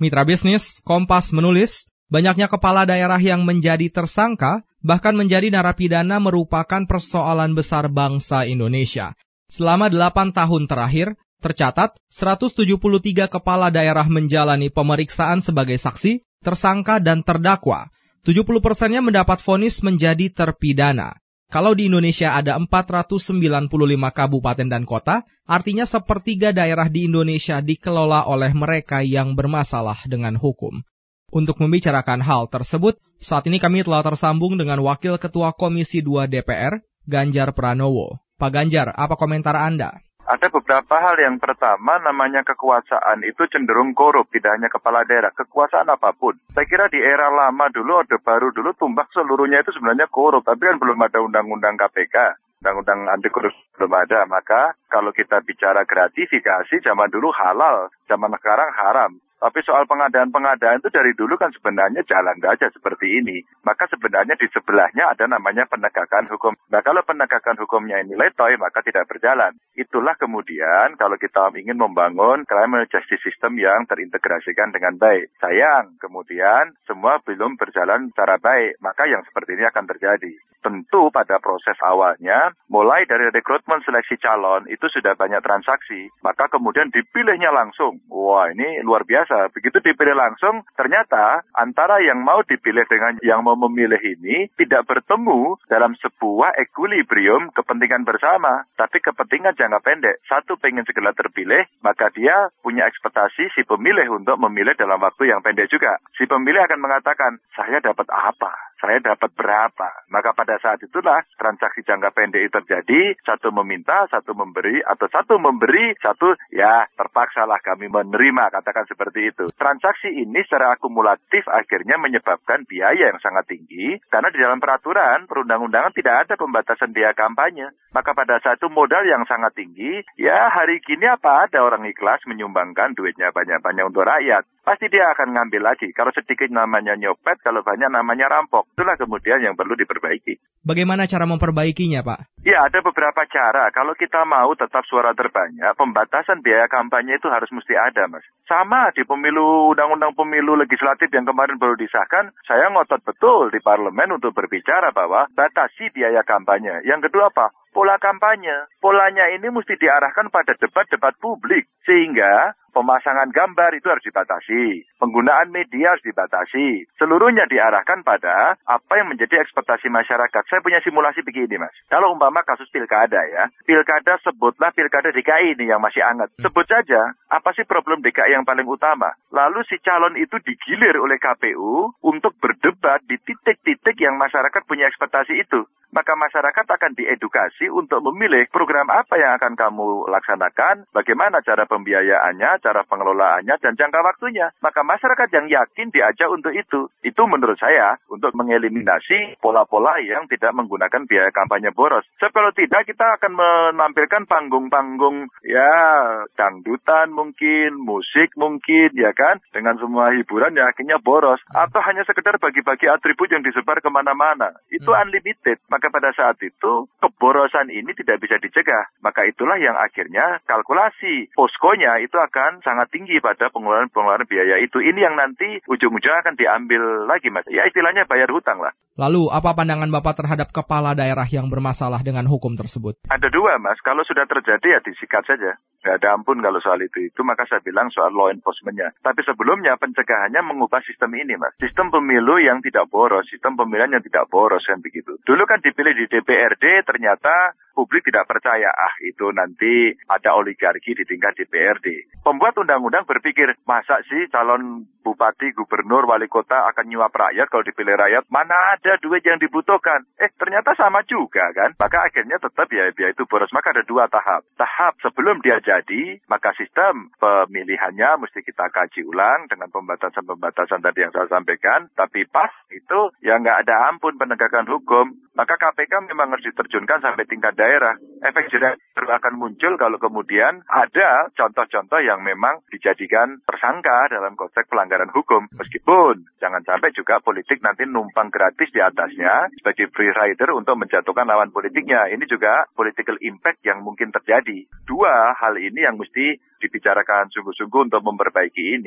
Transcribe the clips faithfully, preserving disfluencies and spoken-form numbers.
Mitra bisnis, Kompas menulis, banyaknya kepala daerah yang menjadi tersangka, bahkan menjadi narapidana merupakan persoalan besar bangsa Indonesia. Selama delapan tahun terakhir, tercatat seratus tujuh puluh tiga kepala daerah menjalani pemeriksaan sebagai saksi, tersangka, dan terdakwa. tujuh puluh persennya mendapat vonis menjadi terpidana. Kalau di Indonesia ada empat ratus sembilan puluh lima kabupaten dan kota, artinya sepertiga daerah di Indonesia dikelola oleh mereka yang bermasalah dengan hukum. Untuk membicarakan hal tersebut, saat ini kami telah tersambung dengan Wakil Ketua Komisi dua D P R, Ganjar Pranowo. Pak Ganjar, apa komentar Anda? Ada beberapa hal. Yang pertama, namanya kekuasaan itu cenderung korup, tidak hanya kepala daerah, kekuasaan apapun. Saya kira di era lama dulu, Orde Baru dulu, tumbak seluruhnya itu sebenarnya korup, tapi kan belum ada undang-undang K P K. Undang-undang anti korupsi belum ada, maka kalau kita bicara gratifikasi, zaman dulu halal, zaman sekarang haram. Tapi soal pengadaan-pengadaan itu dari dulu kan sebenarnya jalan saja seperti ini. Maka sebenarnya di sebelahnya ada namanya penegakan hukum. Nah kalau penegakan hukumnya ini letoy, maka tidak berjalan. Itulah kemudian kalau kita ingin membangun criminal justice system yang terintegrasikan dengan baik. Sayang, kemudian semua belum berjalan secara baik. Maka yang seperti ini akan terjadi. Tentu pada proses awalnya, mulai dari rekrutmen seleksi calon, itu sudah banyak transaksi. Maka kemudian dipilihnya langsung. Wah, ini luar biasa. Begitu dipilih langsung, ternyata antara yang mau dipilih dengan yang mau memilih ini tidak bertemu dalam sebuah equilibrium kepentingan bersama, tapi kepentingan jangka pendek. Satu pengen segera terpilih, maka dia punya ekspektasi si pemilih untuk memilih dalam waktu yang pendek juga. Si pemilih akan mengatakan, saya dapat apa? Saya dapat berapa? Maka pada saat itulah transaksi jangka pendek itu terjadi, satu meminta, satu memberi, atau satu memberi, satu ya terpaksalah kami menerima, katakan seperti itu. Transaksi ini secara akumulatif akhirnya menyebabkan biaya yang sangat tinggi, karena di dalam peraturan perundang-undangan tidak ada pembatasan biaya kampanye. Maka pada saat itu modal yang sangat tinggi, ya hari gini apa ada orang ikhlas menyumbangkan duitnya banyak-banyak untuk rakyat. Pasti dia akan ngambil lagi. Kalau sedikit namanya nyopet, kalau banyak namanya rampok. Itulah kemudian yang perlu diperbaiki. Bagaimana cara memperbaikinya, Pak? Ya, ada beberapa cara. Kalau kita mau tetap suara terbanyak, pembatasan biaya kampanye itu harus mesti ada, Mas. Sama di pemilu, undang-undang pemilu legislatif yang kemarin baru disahkan, saya ngotot betul di parlemen untuk berbicara bahwa batasi biaya kampanye. Yang kedua apa? Pola kampanye. Polanya ini mesti diarahkan pada debat-debat publik. Sehingga pemasangan gambar itu harus dibatasi. Penggunaan media harus dibatasi. Seluruhnya diarahkan pada apa yang menjadi ekspektasi masyarakat. Saya punya simulasi begini, Mas. Kalau umpama kasus pilkada ya. Pilkada sebutlah pilkada D K I ini yang masih hangat. Sebut saja, apa sih problem D K I yang paling utama? Lalu si calon itu digilir oleh K P U untuk berdebat di titik-titik yang masyarakat punya ekspektasi itu. Maka masyarakat akan diedukasi untuk memilih program apa yang akan kamu laksanakan, bagaimana cara pembiayaannya, cara pengelolaannya, dan jangka waktunya. Maka masyarakat yang yakin diajak untuk itu. Itu menurut saya untuk mengeliminasi pola-pola yang tidak menggunakan biaya kampanye boros. Sebab kalau tidak, kita akan menampilkan panggung-panggung ya dangdutan mungkin, musik mungkin, ya kan, dengan semua hiburan yang akhirnya boros. Atau hanya sekedar bagi-bagi atribut yang disebar kemana-mana. Itu unlimited. Maka pada saat itu keborosan ini tidak bisa dicegah. Maka itulah yang akhirnya kalkulasi poskonya itu akan sangat tinggi pada pengeluaran-pengeluaran biaya itu. Ini yang nanti ujung-ujungnya akan diambil lagi, Mas. Ya istilahnya bayar hutang lah. Lalu apa pandangan Bapak terhadap kepala daerah yang bermasalah dengan hukum tersebut? Ada dua, Mas. Kalau sudah terjadi ya disikat saja. Nggak ada ampun kalau soal itu. Itu maka saya bilang soal law enforcement-nya. Tapi sebelumnya pencegahannya mengubah sistem ini, Mas. Sistem pemilu yang tidak boros, sistem pemilihan yang tidak boros, kan begitu. Dulu kan dipilih di D P R D, ternyata publik tidak percaya, ah itu nanti ada oligarki di tingkat D P R D. Pembuat undang-undang berpikir, masa sih calon bupati, gubernur, wali kota akan nyuap rakyat kalau dipilih rakyat? Mana ada duit yang dibutuhkan? Eh, ternyata sama juga kan? Maka akhirnya tetap ya biaya itu boros. Maka ada dua tahap. Tahap sebelum dia jadi, maka sistem pemilihannya mesti kita kaji ulang dengan pembatasan-pembatasan tadi yang saya sampaikan. Tapi pas itu ya nggak ada ampun penegakan hukum. Maka K P K memang harus diterjunkan sampai tingkat daerah. Efek jerah akan muncul kalau kemudian ada contoh-contoh yang memang dijadikan tersangka dalam konteks pelanggaran hukum. Meskipun jangan sampai juga politik nanti numpang gratis di atasnya sebagai free rider untuk menjatuhkan lawan politiknya. Ini juga political impact yang mungkin terjadi. Dua hal ini yang mesti dibicarakan sungguh-sungguh untuk memperbaiki ini.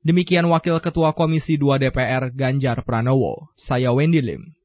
Demikian Wakil Ketua Komisi dua D P R Ganjar Pranowo. Saya Wendy Lim.